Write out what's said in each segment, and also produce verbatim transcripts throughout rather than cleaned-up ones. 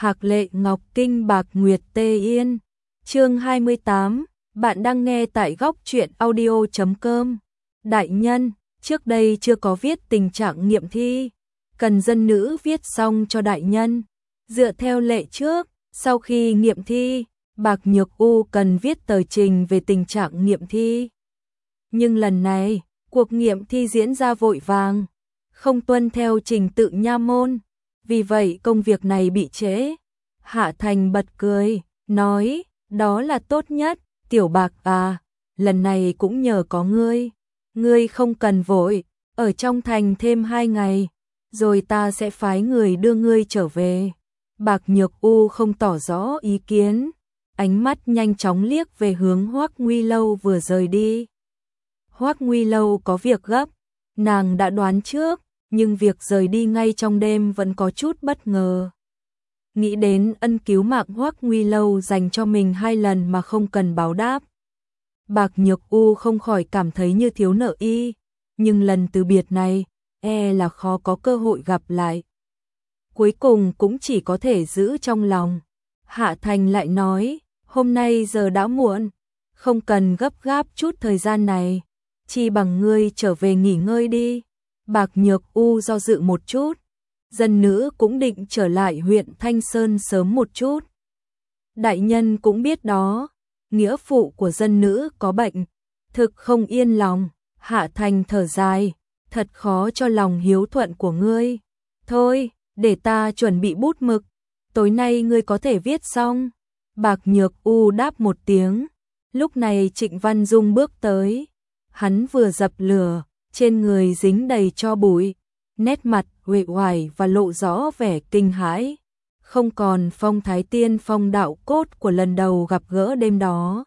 Hạc Lệ Ngọc Kinh Bạc Nguyệt Tê Yên. Chương hai mươi tám, bạn đang nghe tại góc truyện audio chấm com. Đại nhân, trước đây chưa có viết tình trạng nghiệm thi, cần dân nữ viết xong cho đại nhân. Dựa theo lệ trước, sau khi nghiệm thi, Bạc Nhược U cần viết tờ trình về tình trạng nghiệm thi. Nhưng lần này, cuộc nghiệm thi diễn ra vội vàng, không tuân theo trình tự nha môn, vì vậy công việc này bị trễ. Hạ Thành bật cười, nói, đó là tốt nhất, Tiểu Bạc à, lần này cũng nhờ có ngươi. Ngươi không cần vội, ở trong thành thêm hai ngày, rồi ta sẽ phái người đưa ngươi trở về. Bạc Nhược U không tỏ rõ ý kiến, ánh mắt nhanh chóng liếc về hướng Hoắc Nguy Lâu vừa rời đi. Hoắc Nguy Lâu có việc gấp, nàng đã đoán trước, nhưng việc rời đi ngay trong đêm vẫn có chút bất ngờ. Nghĩ đến ân cứu mạng Hoắc Nguy Lâu dành cho mình hai lần mà không cần báo đáp, Bạc Nhược U không khỏi cảm thấy như thiếu nợ y, nhưng lần từ biệt này, e là khó có cơ hội gặp lại. Cuối cùng cũng chỉ có thể giữ trong lòng. Hạ Thành lại nói, hôm nay giờ đã muộn, không cần gấp gáp chút thời gian này, chi bằng ngươi trở về nghỉ ngơi đi. Bạc Nhược U do dự một chút, dân nữ cũng định trở lại huyện Thanh Sơn sớm một chút. Đại nhân cũng biết đó, nghĩa phụ của dân nữ có bệnh, thực không yên lòng. Hạ Thành thở dài, thật khó cho lòng hiếu thuận của ngươi. Thôi, để ta chuẩn bị bút mực, tối nay ngươi có thể viết xong. Bạc Nhược U đáp một tiếng. Lúc này Trịnh Văn Dung bước tới, hắn vừa dập lửa, trên người dính đầy tro bụi, nét mặt uể oải và lộ rõ vẻ kinh hãi, không còn phong thái tiên phong đạo cốt của lần đầu gặp gỡ đêm đó.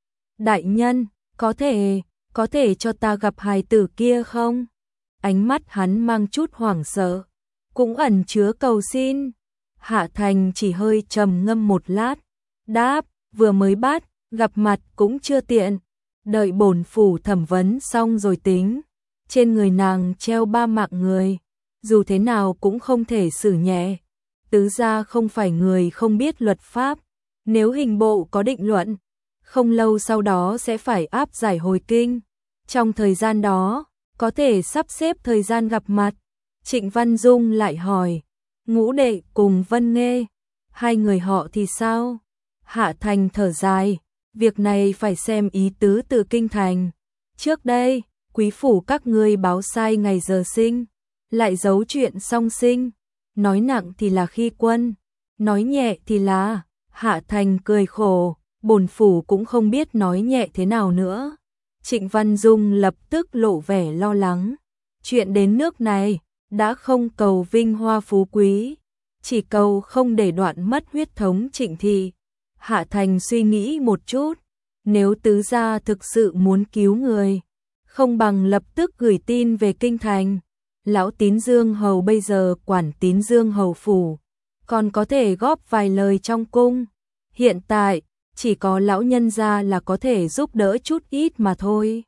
Đại nhân, có thể, có thể cho ta gặp hài tử kia không? Ánh mắt hắn mang chút hoảng sợ, cũng ẩn chứa cầu xin. Hạ Thành chỉ hơi trầm ngâm một lát, đáp, vừa mới bắt, gặp mặt cũng chưa tiện, đợi bổn phủ thẩm vấn xong rồi tính. Trên người nàng treo ba mạng người, dù thế nào cũng không thể xử nhẹ. Tứ gia không phải người không biết luật pháp, nếu hình bộ có định luận, không lâu sau đó sẽ phải áp giải hồi kinh. Trong thời gian đó, có thể sắp xếp thời gian gặp mặt. Trịnh Văn Dung lại hỏi, Ngũ đệ cùng Vân Nghê, hai người họ thì sao? Hạ Thành thở dài, việc này phải xem ý tứ từ kinh thành. Trước đây, quý phủ các ngươi báo sai ngày giờ sinh, lại giấu chuyện song sinh, nói nặng thì là khi quân, nói nhẹ thì là. Hạ Thành cười khổ, bổn phủ cũng không biết nói nhẹ thế nào nữa. Trịnh Văn Dung lập tức lộ vẻ lo lắng. Chuyện đến nước này, đã không cầu vinh hoa phú quý, chỉ cầu không để đoạn mất huyết thống Trịnh thị. Hạ Thành suy nghĩ một chút, nếu tứ gia thực sự muốn cứu người, không bằng lập tức gửi tin về kinh thành. Lão Tín Dương hầu bây giờ quản Tín Dương hầu phủ, còn có thể góp vài lời trong cung. Hiện tại, chỉ có lão nhân gia là có thể giúp đỡ chút ít mà thôi.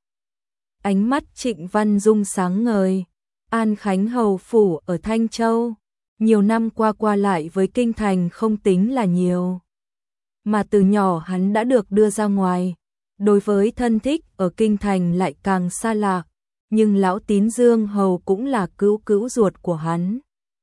Ánh mắt Trịnh Văn Dung sáng ngời. An Khánh hầu phủ ở Thanh Châu, nhiều năm qua qua lại với kinh thành không tính là nhiều, mà từ nhỏ hắn đã được đưa ra ngoài, đối với thân thích ở kinh thành lại càng xa lạ. Nhưng lão Tín Dương hầu cũng là cứu cứu ruột của hắn.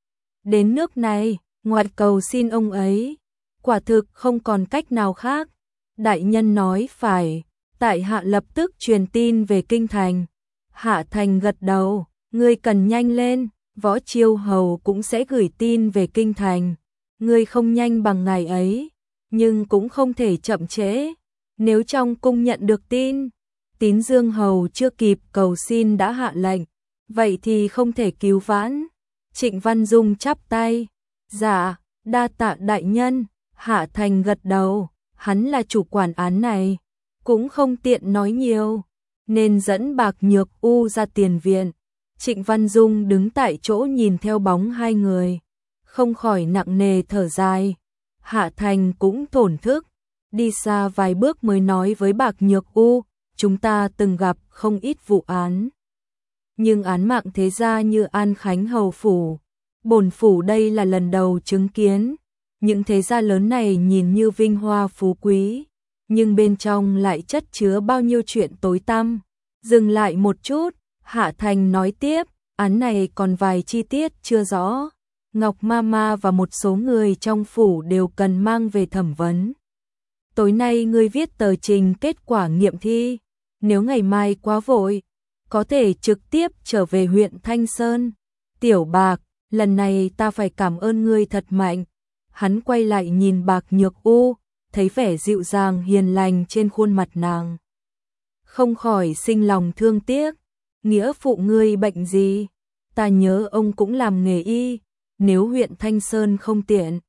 Đến nước này, ngoại cầu xin ông ấy, quả thực không còn cách nào khác. Đại nhân nói phải, tại hạ lập tức truyền tin về kinh thành. Hạ Thành gật đầu, ngươi cần nhanh lên, Võ Chiêu hầu cũng sẽ gửi tin về kinh thành. Ngươi không nhanh bằng ngày ấy, nhưng cũng không thể chậm trễ. Nếu trong cung nhận được tin, Tín Dương hầu chưa kịp cầu xin đã hạ lệnh, vậy thì không thể cứu vãn. Trịnh Văn Dung chắp tay, dạ, đa tạ đại nhân. Hạ Thành gật đầu, hắn là chủ quản án này, cũng không tiện nói nhiều, nên dẫn Bạc Nhược U ra tiền viện. Trịnh Văn Dung đứng tại chỗ nhìn theo bóng hai người, không khỏi nặng nề thở dài. Hạ Thành cũng thổn thức, đi xa vài bước mới nói với Bạc Nhược U, chúng ta từng gặp không ít vụ án, nhưng án mạng thế gia như An Khánh hầu phủ, bổn phủ đây là lần đầu chứng kiến. Những thế gia lớn này nhìn như vinh hoa phú quý, nhưng bên trong lại chất chứa bao nhiêu chuyện tối tăm. Dừng lại một chút, Hạ Thành nói tiếp, án này còn vài chi tiết chưa rõ. Ngọc Mama và một số người trong phủ đều cần mang về thẩm vấn. Tối nay ngươi viết tờ trình kết quả nghiệm thi, nếu ngày mai quá vội, có thể trực tiếp trở về huyện Thanh Sơn. Tiểu Bạc, lần này ta phải cảm ơn ngươi thật mạnh. Hắn quay lại nhìn Bạc Nhược U, thấy vẻ dịu dàng hiền lành trên khuôn mặt nàng. Không khỏi sinh lòng thương tiếc. Nghĩa phụ ngươi bệnh gì? Ta nhớ ông cũng làm nghề y, nếu huyện Thanh Sơn không tiện,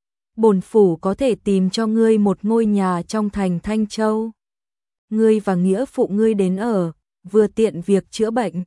bổn phủ có thể tìm cho ngươi một ngôi nhà trong thành Thanh Châu. Ngươi và nghĩa phụ ngươi đến ở, vừa tiện việc chữa bệnh,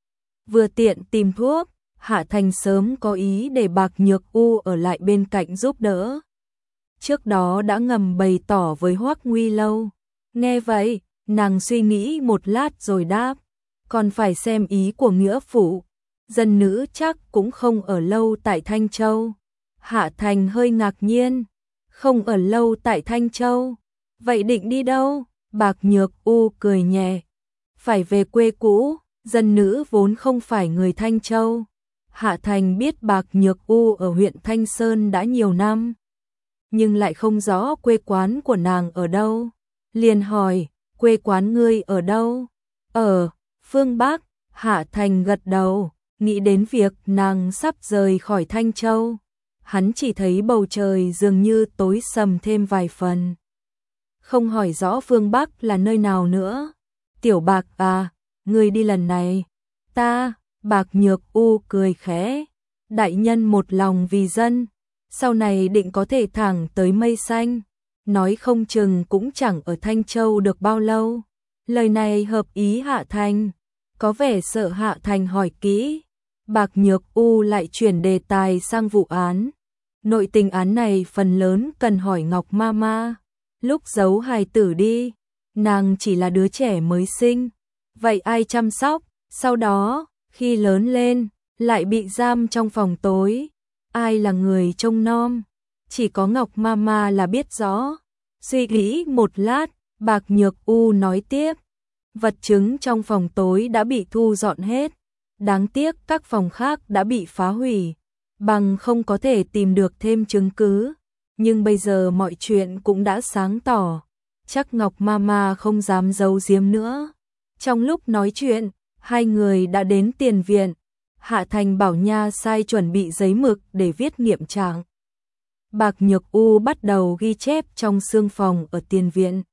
vừa tiện tìm thuốc. Hạ Thành sớm có ý để Bạc Nhược U ở lại bên cạnh giúp đỡ. Trước đó đã ngầm bày tỏ với Hoắc Nguy Lâu. Nghe vậy, nàng suy nghĩ một lát rồi đáp, còn phải xem ý của nghĩa phụ. Dân nữ chắc cũng không ở lâu tại Thanh Châu. Hạ Thành hơi ngạc nhiên, không ở lâu tại Thanh Châu, vậy định đi đâu? Bạc Nhược U cười nhẹ, phải về quê cũ, dân nữ vốn không phải người Thanh Châu. Hạ Thành biết Bạc Nhược U ở huyện Thanh Sơn đã nhiều năm, nhưng lại không rõ quê quán của nàng ở đâu. Liền hỏi, quê quán ngươi ở đâu? Ở phương Bắc. Hạ Thành gật đầu, nghĩ đến việc nàng sắp rời khỏi Thanh Châu. Hắn chỉ thấy bầu trời dường như tối sầm thêm vài phần. Không hỏi rõ phương Bắc là nơi nào nữa. Tiểu Bạc à, ngươi đi lần này. Ta, Bạc Nhược U cười khẽ. Đại nhân một lòng vì dân, sau này định có thể thẳng tới mây xanh. Nói không chừng cũng chẳng ở Thanh Châu được bao lâu. Lời này hợp ý Hạ Thành. Có vẻ sợ Hạ Thành hỏi kỹ. Bạc Nhược U lại chuyển đề tài sang vụ án. Nội tình án này phần lớn cần hỏi Ngọc Mama. Lúc giấu hài tử đi, nàng chỉ là đứa trẻ mới sinh, vậy ai chăm sóc? Sau đó, khi lớn lên, lại bị giam trong phòng tối, ai là người trông nom? Chỉ có Ngọc Mama là biết rõ. Suy nghĩ một lát, Bạc Nhược U nói tiếp, vật chứng trong phòng tối đã bị thu dọn hết, đáng tiếc các phòng khác đã bị phá hủy, bằng không có thể tìm được thêm chứng cứ. Nhưng bây giờ mọi chuyện cũng đã sáng tỏ, chắc Ngọc Mama không dám giấu giếm nữa. Trong lúc nói chuyện, hai người đã đến tiền viện. Hạ Thành bảo nha sai chuẩn bị giấy mực để viết nghiệm trạng. Bạc Nhược U bắt đầu ghi chép trong xương phòng ở tiền viện.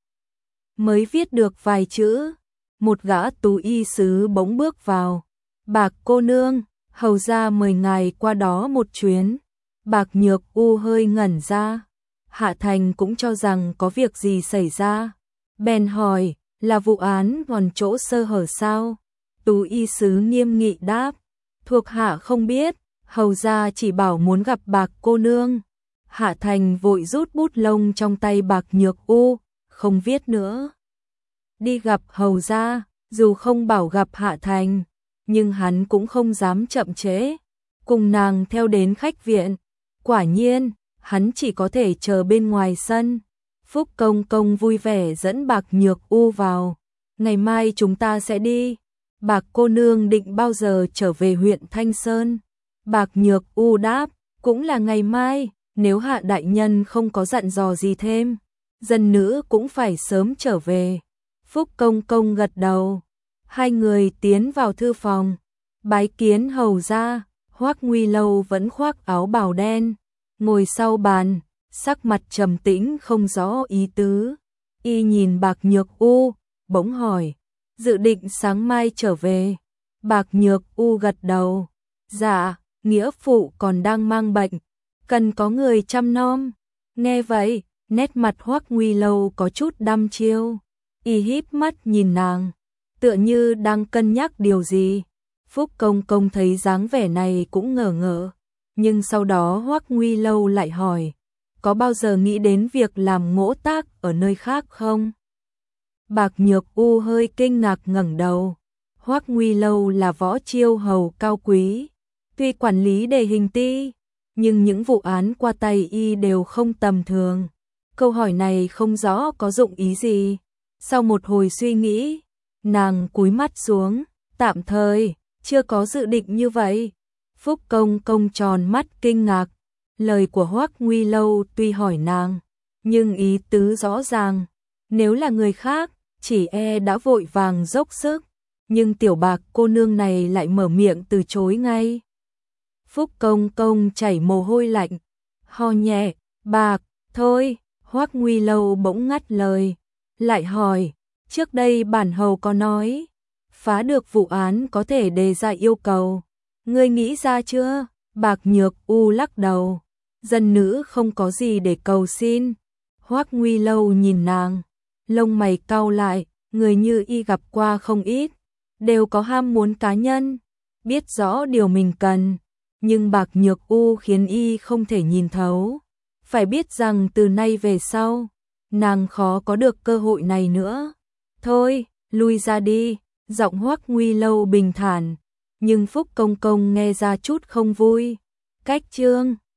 Mới viết được vài chữ, một gã tú y sứ bỗng bước vào. Bạc cô nương, hầu ra mời ngài qua đó một chuyến. Bạc Nhược U hơi ngẩn ra. Hạ Thành cũng cho rằng có việc gì xảy ra. Bèn hỏi, là vụ án còn chỗ sơ hở sao? Tú y sứ nghiêm nghị đáp, thuộc hạ không biết, hầu ra chỉ bảo muốn gặp Bạc cô nương. Hạ Thành vội rút bút lông trong tay Bạc Nhược U, không viết nữa. Đi gặp hầu ra, dù không bảo gặp Hạ Thành, nhưng hắn cũng không dám chậm trễ, cùng nàng theo đến khách viện. Quả nhiên, hắn chỉ có thể chờ bên ngoài sân. Phúc Công Công vui vẻ dẫn Bạc Nhược U vào. Ngày mai chúng ta sẽ đi. Bạc cô nương định bao giờ trở về huyện Thanh Sơn? Bạc Nhược U đáp, cũng là ngày mai, nếu Hạ đại nhân không có dặn dò gì thêm, dân nữ cũng phải sớm trở về. Phúc Công Công gật đầu. Hai người tiến vào thư phòng, bái kiến hầu ra. Hoắc Nguy Lâu vẫn khoác áo bào đen, ngồi sau bàn, sắc mặt trầm tĩnh không rõ ý tứ. Y nhìn Bạc Nhược U, bỗng hỏi, dự định sáng mai trở về? Bạc Nhược U gật đầu, dạ, nghĩa phụ còn đang mang bệnh, cần có người chăm nom. Nghe vậy, nét mặt Hoắc Nguy Lâu có chút đăm chiêu. Y híp mắt nhìn nàng, tựa như đang cân nhắc điều gì. Phúc Công Công thấy dáng vẻ này cũng ngờ ngợ, nhưng sau đó Hoắc Nguy Lâu lại hỏi, có bao giờ nghĩ đến việc làm ngỗ tác ở nơi khác không? Bạc Nhược U hơi kinh ngạc ngẩng đầu. Hoắc Nguy Lâu là võ chiêu hầu cao quý, tuy quản lý đề hình ti, nhưng những vụ án qua tay y đều không tầm thường. Câu hỏi này không rõ có dụng ý gì. Sau một hồi suy nghĩ, nàng cúi mắt xuống, tạm thời, chưa có dự định như vậy. Phúc Công Công tròn mắt kinh ngạc, lời của Hoắc Nguy Lâu tuy hỏi nàng, nhưng ý tứ rõ ràng, nếu là người khác, chỉ e đã vội vàng dốc sức, nhưng Tiểu Bạc cô nương này lại mở miệng từ chối ngay. Phúc Công Công chảy mồ hôi lạnh, ho nhẹ, "Bạc, thôi." Hoắc Nguy Lâu bỗng ngắt lời, lại hỏi, "Trước đây bản hầu có nói, phá được vụ án có thể đề ra yêu cầu, ngươi nghĩ ra chưa?" Bạc Nhược U lắc đầu, "Dân nữ không có gì để cầu xin." Hoắc Nguy Lâu nhìn nàng, lông mày cau lại, người như y gặp qua không ít, đều có ham muốn cá nhân, biết rõ điều mình cần, nhưng Bạc Nhược U khiến y không thể nhìn thấu. Phải biết rằng từ nay về sau, nàng khó có được cơ hội này nữa. "Thôi, lui ra đi." Giọng Hoắc Nguy Lâu bình thản, nhưng Phúc Công Công nghe ra chút không vui. "Cách Trương